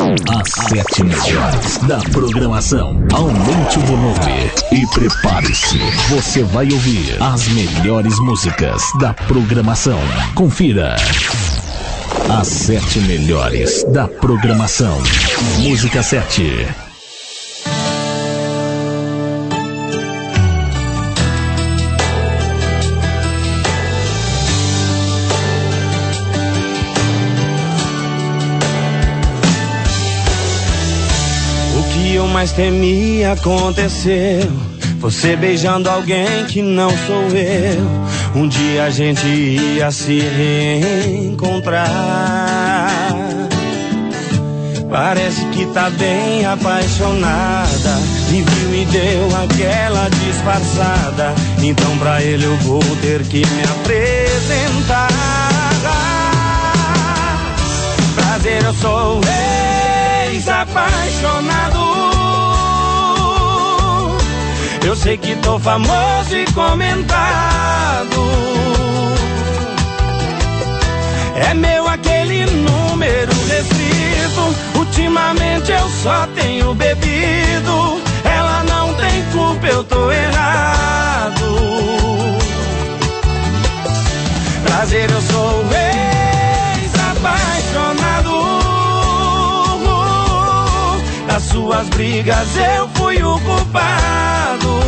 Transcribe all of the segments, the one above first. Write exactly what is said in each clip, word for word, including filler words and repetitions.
As sete melhores da programação. Aumente o volume e prepare-se. Você vai ouvir as melhores músicas da programação. Confira. As sete melhores da programação. Música sete. Eu mais temia aconteceu. Você beijando alguém que não sou eu. Um dia a gente ia se reencontrar. Parece que tá bem apaixonada. Me viu e deu aquela disfarçada. Então pra ele eu vou ter que me apresentar. Prazer, eu sou ex-apaixonado. Eu sei que tô famoso e comentado. É meu aquele número restrito. Ultimamente eu só tenho bebido. Ela não tem culpa, eu tô errado. Prazer, eu sou ex-apaixonado. Das suas brigas eu fui o culpado.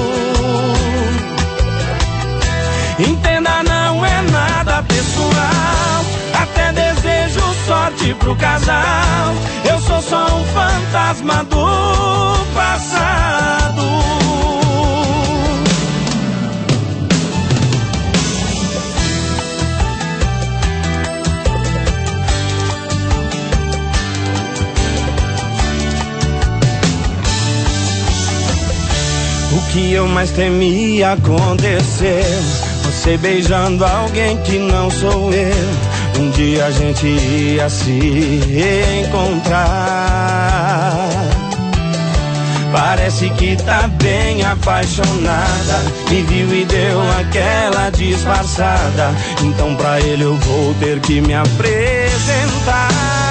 Entenda, não é nada pessoal. Até desejo sorte pro casal. Eu sou só um fantasma do passado. O que eu mais temia aconteceu. Você beijando alguém que não sou eu. Um dia a gente ia se reencontrar. Parece que tá bem apaixonada. Me viu e deu aquela disfarçada. Então pra ele eu vou ter que me apresentar.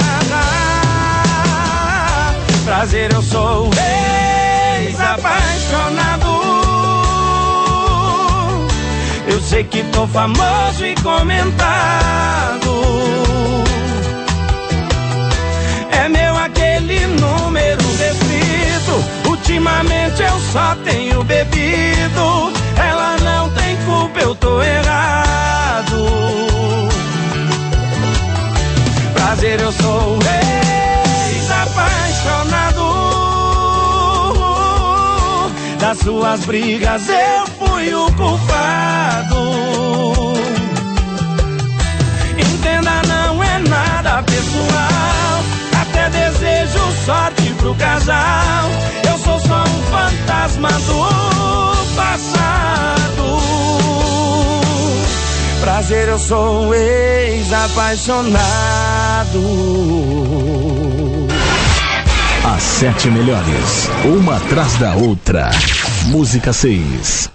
Prazer, eu sou ex-apaixonado. Eu sei que tô famoso e comentado. É meu aquele número restrito. Ultimamente eu só tenho bebido. Ela não tem culpa, eu tô errado. Prazer, eu sou ex-apaixonado. Das suas brigas eu fui o culpado. Entenda, não é nada pessoal. Até desejo sorte pro casal. Eu sou só um fantasma do passado. Prazer, eu sou um ex-apaixonado. As sete melhores, uma atrás da outra. Música seis.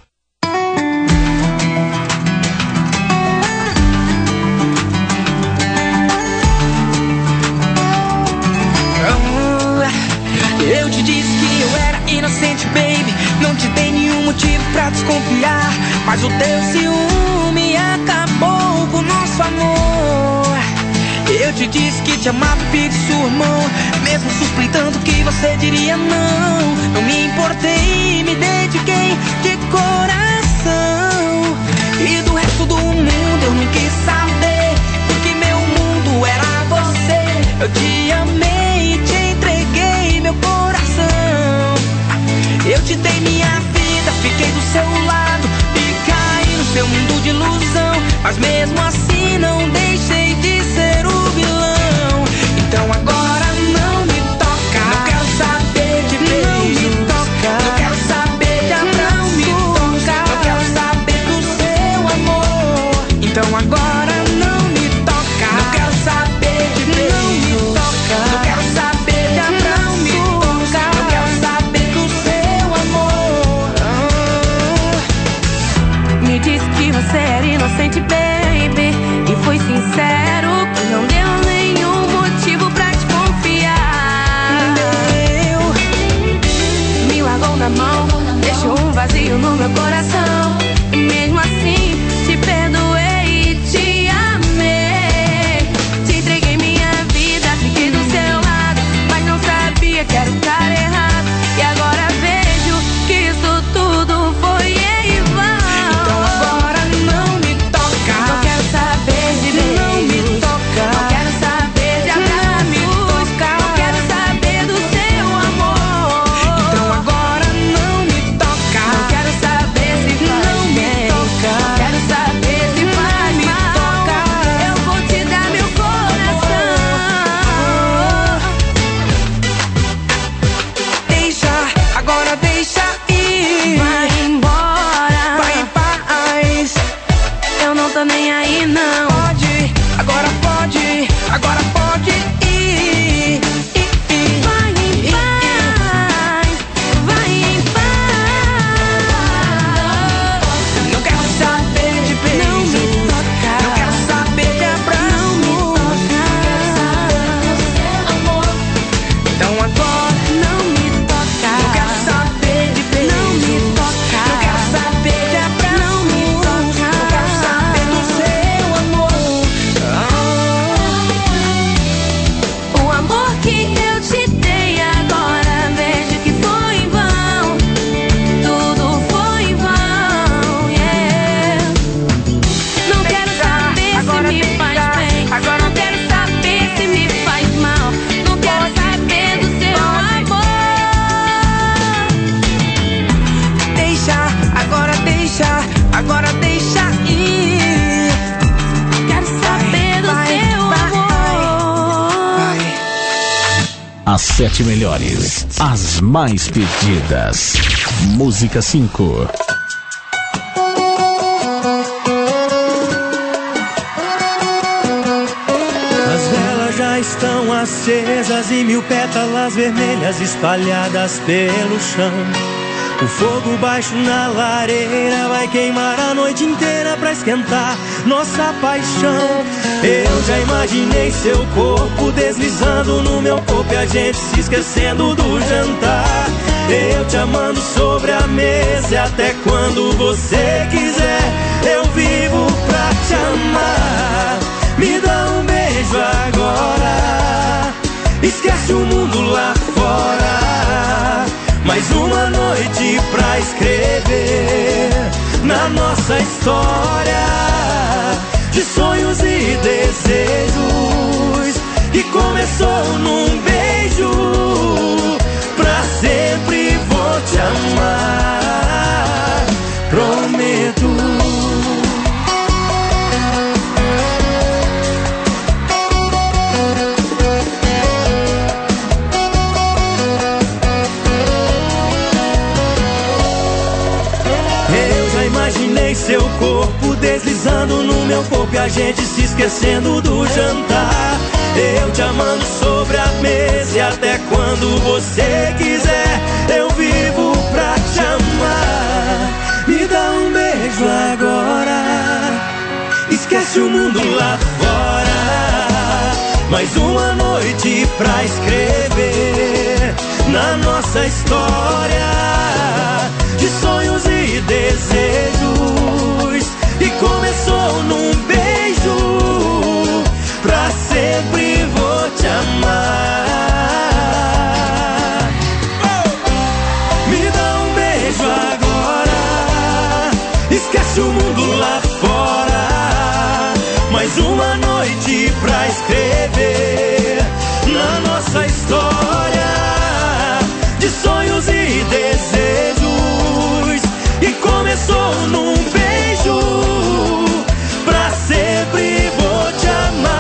Eu te disse que eu era inocente, baby. Não te dei nenhum motivo pra desconfiar. Mas o teu ciúme acabou com o nosso amor. Eu te disse que te amava, fiz surmão. Mesmo suspeitando que você diria não. Não me importei, me dediquei de coração. E do resto do mundo eu não quis saber. Porque meu mundo era você. Eu te amei e te entreguei meu coração. Eu te dei minha vida, fiquei do seu lado e caí no seu mundo de ilusão. Mas mesmo assim não deixei de ser o vilão. Então agora não me toca. Não quero saber de beijo. Não me toca. Não quero saber de abraço. Não me toca. Não quero saber do seu amor. Então agora não me toca. Não quero saber de beijo. Não me toca. Não quero saber de abraço. Não me toca. Não quero saber do seu amor. Me disse que você era inocente, baby, e foi sincero que não deu nenhum motivo pra te contar. As sete melhores, as mais pedidas. Música cinco. As velas já estão acesas e mil pétalas vermelhas espalhadas pelo chão. O fogo baixo na lareira vai queimar a noite inteira pra esquentar nossa paixão. Eu já imaginei seu corpo deslizando no meu corpo e a gente se esquecendo do jantar. Eu te amando sobre a mesa e até quando você quiser eu vivo pra te amar. Me dá um beijo agora, esquece o mundo lá fora. Mais uma noite pra escrever na nossa história de sonhos e desejos que começou num beijo. Pra sempre vou te amar, prometo. Imaginei seu corpo deslizando no meu corpo e a gente se esquecendo do jantar. Eu te amando sobre a mesa e até quando você quiser eu vivo pra te amar. Me dá um beijo agora, esquece o mundo lá fora. Mais uma noite pra escrever na nossa história de sonhos e desejos e começou num beijo. Pra sempre vou te amar. Me dá um beijo agora, esquece o mundo lá fora. Mais uma noite pra escrever na nossa história de sonhos e desejos e começou num beijo. Pra sempre vou te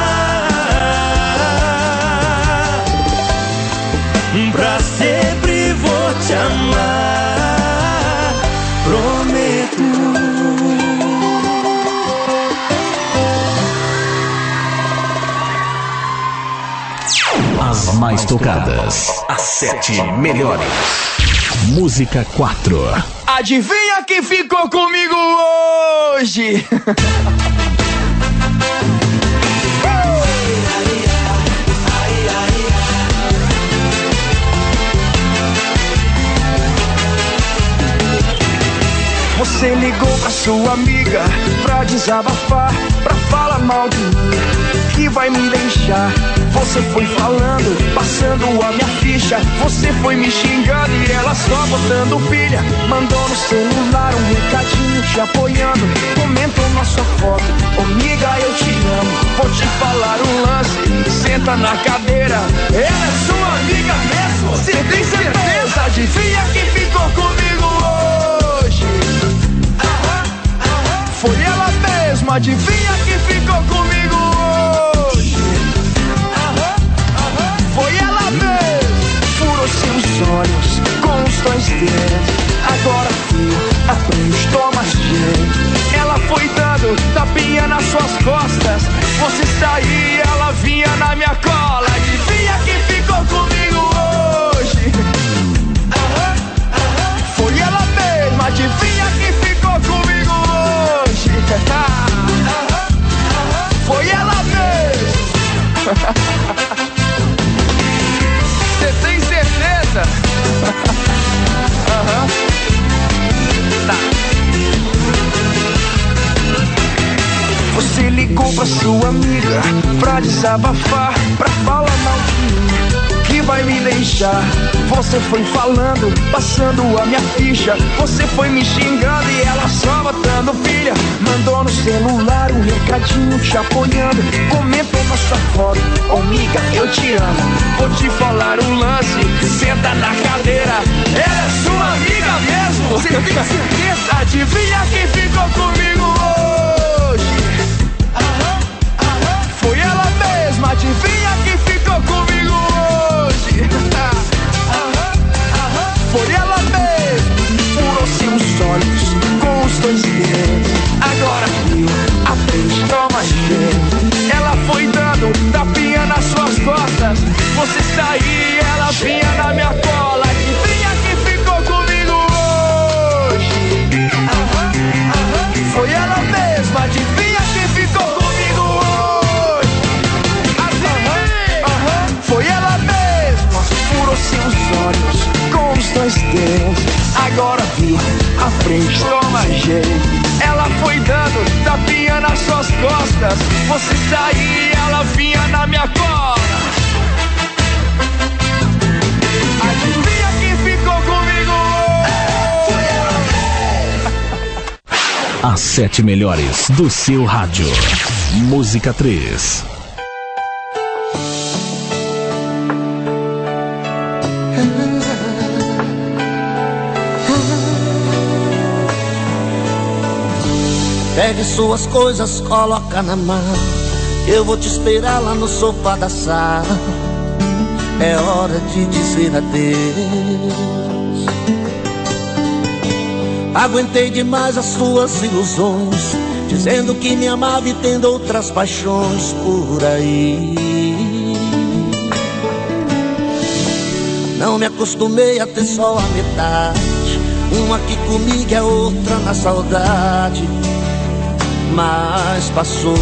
amar. Pra sempre vou te amar, prometo. As mais tocadas, as sete melhores. Música quatro. Adivinha quem ficou comigo hoje? Você ligou pra sua amiga pra desabafar, pra falar mal de mim, que vai me deixar. Você foi falando, passando a minha ficha. Você foi me xingando e ela só botando pilha. Mandou no celular um recadinho te apoiando, comentou nossa foto, amiga eu te amo. Vou te falar um lance, senta na cadeira. Ela é sua amiga mesmo? Você tem certeza? Adivinha quem ficou comigo hoje? Foi ela mesma, adivinha quem ficou comigo hoje? Foi ela mesma, furou seus olhos com os dois dedos. Agora fio, aprendi, toma jeito. Ela foi dando tapinha nas suas costas. Você saía, ela vinha na minha cola. Adivinha quem ficou comigo hoje? Foi ela mesma, adivinha quem ficou comigo hoje? Foi ela mesma. Você tem certeza? Aham. Tá. Você ligou pra sua amiga pra desabafar, pra falar mal de mim, que vai me deixar. Você foi falando, passando a minha ficha. Você foi me xingando e ela só botando pilha. Mandou no celular um recadinho te apoiando, comentou nossa foto, amiga eu te amo. Vou te falar um lance, senta na cadeira. Ela é sua amiga mesmo? Você tem certeza? Adivinha quem ficou comigo hoje? Foi ela mesma, adivinha quem ficou comigo hoje? saí, ela vinha na minha cola. Adivinha quem ficou comigo hoje? Aham, aham. Foi ela mesma, adivinha quem ficou comigo hoje? Adivinha? Aham, foi ela mesma. Furou seus olhos com os dois dedos. Agora vi a frente, toma jeito. Ela foi dando tapinha nas suas costas. Você saía, ela vinha na minha cola. Adivinha quem ficou comigo? Foi ela. As sete melhores do seu rádio. Música três. Pegue suas coisas, coloca na mão. Eu vou te esperar lá no sofá da sala. É hora de dizer adeus. Aguentei demais as suas ilusões, dizendo que me amava e tendo outras paixões por aí. Não me acostumei a ter só a metade, uma aqui comigo e a outra na saudade. Mas passou.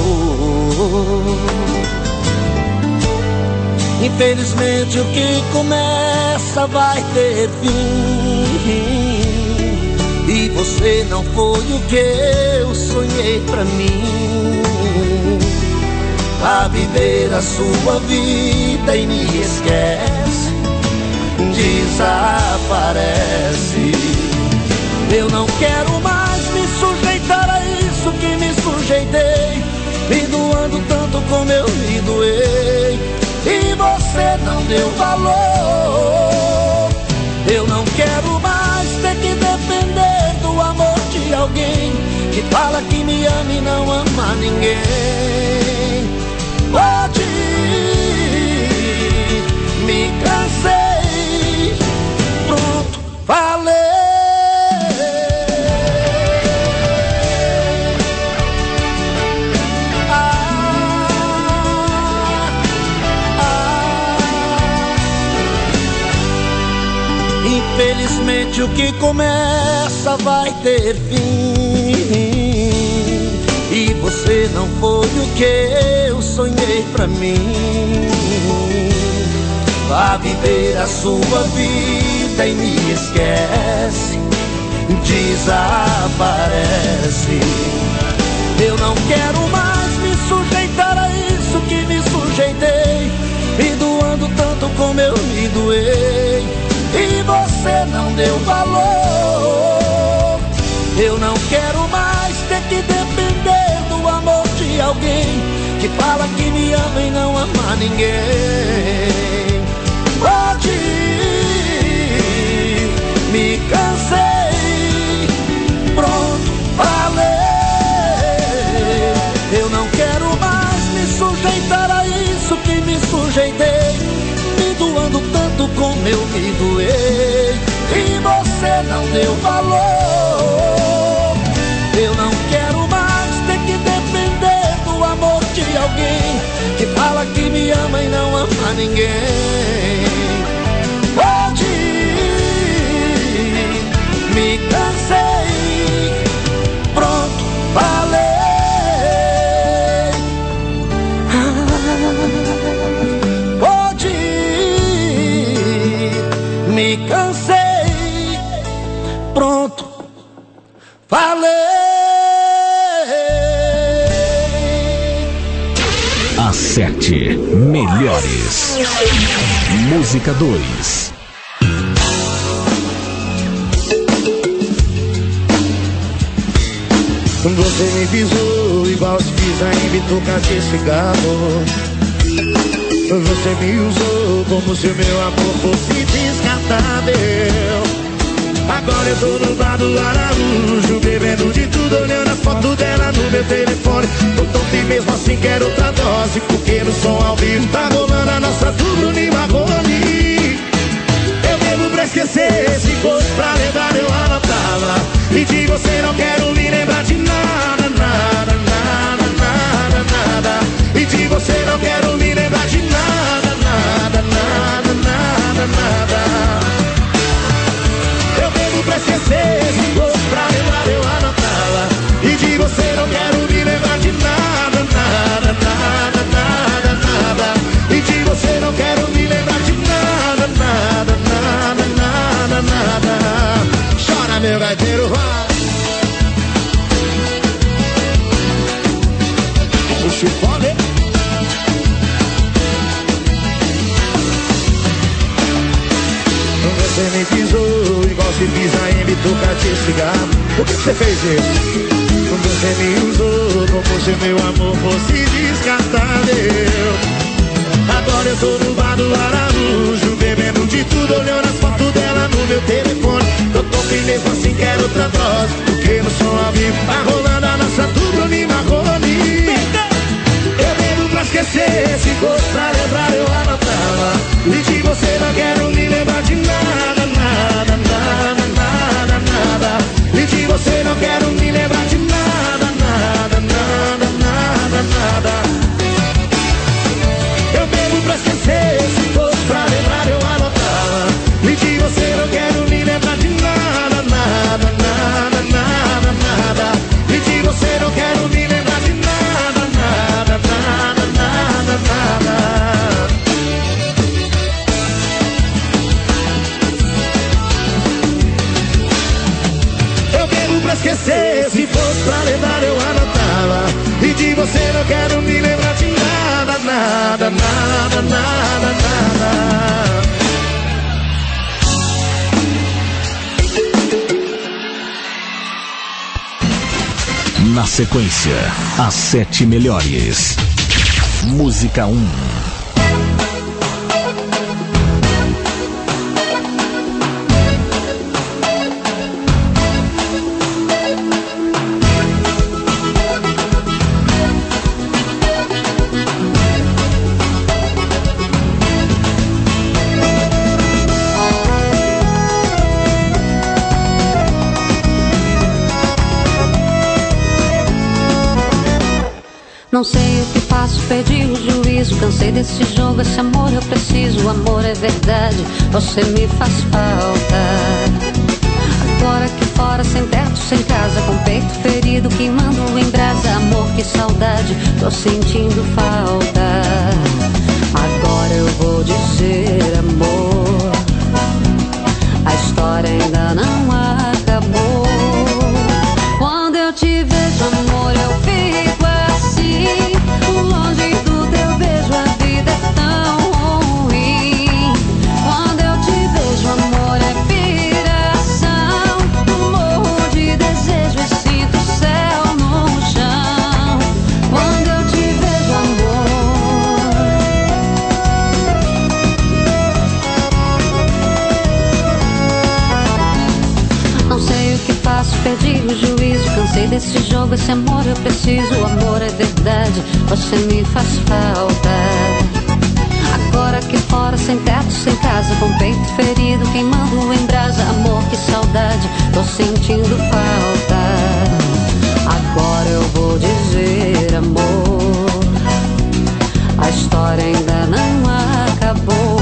Infelizmente o que começa vai ter fim. E você não foi o que eu sonhei pra mim. Vá viver a sua vida e me esquece, desaparece. Eu não quero mais me sujeitar a isso que me sujeitei, me doando tanto como eu me doei, e você não deu valor. Eu não quero mais ter que depender do amor de alguém que fala que me ama e não ama ninguém. Pode ir, me cansei, pronto, falei. Infelizmente o que começa vai ter fim. E você não foi o que eu sonhei pra mim. Vá viver a sua vida e me esquece, desaparece. Eu não quero mais me sujeitar a isso que me sujeitei, me doando tanto como eu me doei, e você não deu valor. Eu não quero mais ter que depender do amor de alguém que fala que me ama e não ama ninguém. Pode ir, me cansei, pronto, falei. Eu não quero mais me sujeitar a isso que me sujeitei, me doando tanto como eu me doei, e você não deu valor. Eu não quero mais ter que depender do amor de alguém que fala que me ama e não ama ninguém. Pode ir, me cansei, pronto, falei. Me cansei, pronto, falei. As sete melhores. Música dois. Você me pisou igual se pisa em bituca de cigarro. Você me usou como se o meu amor fosse descartável. Agora eu tô no bar do Araújo, bebendo de tudo, olhando a foto dela no meu telefone. Tô tonto e mesmo assim quero outra dose, porque no som ao vivo tá rolando a nossa dupla e Marrone. Eu bebo pra esquecer esse gosto, pra lembrar eu anotava. E de você não quero me lembrar de nada, nada, nada, nada, nada. E de você não quero me lembrar de nada, nada, nada, nada. Você me pisou igual se pisa em bituca de cigarro. Por que você fez isso? Você me usou como se meu amor fosse descartável. Agora eu tô no bar do Araújo, bebendo de tudo, olhando as fotos dela no meu telefone. Eu tô bem mesmo assim, quero outra dose, porque no som ao vivo tá rolando a nossa dupla de Marrone. Eu bebo pra esquecer, se fosse pra lembrar eu anotava. E de você não quero me lembrar de nada, nada, nada, nada, nada. E de você não quero me lembrar de nada, nada, nada, nada, nada. Eu bebo pra esquecer, se fosse pra lembrar eu anotava. E de você não quero me lembrar de nada, nada, nada, nada, nada. E de você não quero me lembrar de nada, nada, nada, nada, nada. Eu bebo pra esquecer, se fosse pra lembrar eu anotava. E de você não quero me lembrar de nada, nada, nada, nada, nada. Na sequência, as sete melhores. Música um. Não sei o que faço, perdi o juízo. Cansei desse jogo, esse amor eu preciso. O amor é verdade, você me faz falta. Agora aqui fora, sem teto, sem casa, com peito ferido, queimando em brasa. Amor, que saudade, tô sentindo falta. Agora eu vou dizer, amor, a história ainda não acabou. Quando eu te vejo, amor, eu fico assim, longe do teu beijo, a vida é tão ruim. Quando eu te vejo, amor, é piração. Morro de desejo e sinto o céu no chão. Quando eu te vejo, amor. Não sei o que faço, perdi o juízo. Cansei desse jogo, esse amor eu preciso. O amor é verdade, você me faz falta. Agora aqui fora, sem teto, sem casa, com peito ferido, queimando em brasa. Amor, que saudade, tô sentindo falta. Agora eu vou dizer, amor, a história ainda não acabou.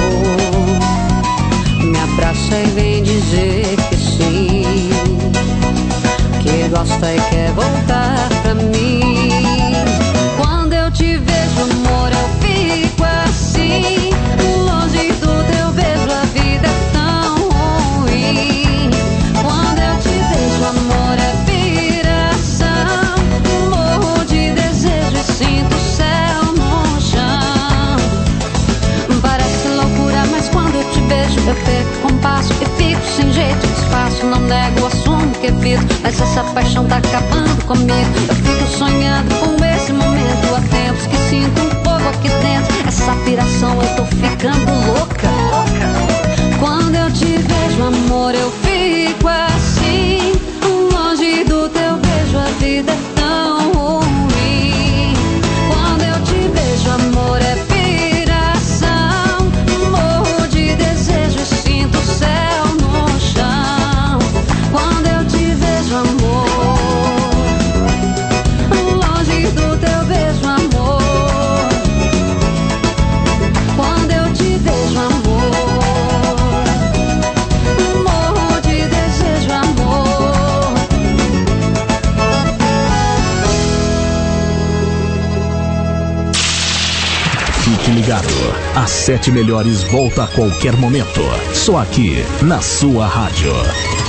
Me abraça e vem dizer que sim, que gosta e quer voltar pra mim. Quando eu te vejo, amor, eu fico assim, longe do teu beijo, a vida é tão ruim. Quando eu te vejo, amor, é piração. Morro de desejo e sinto o céu no chão. Parece loucura, mas quando eu te vejo, eu perco compasso e fico sem jeito, despaço. Não nego, assumo que evito, mas essa paixão tá acabando comigo. Eu fico sonhando com esse momento. Há tempos que sinto um fogo aqui dentro. Essa piração eu tô ficando louca. Quando eu te vejo, amor, eu fico assim, longe do teu beijo, a vida é tão ruim. Quando eu te vejo, amor, é piração. Morro de desejo e sinto o céu no chão. Quando eu te vejo, amor, longe do teu beijo, amor. Quando eu te vejo, amor, morro de desejo, amor. Fique ligado, as sete melhores volta a qualquer momento. Só aqui na sua rádio.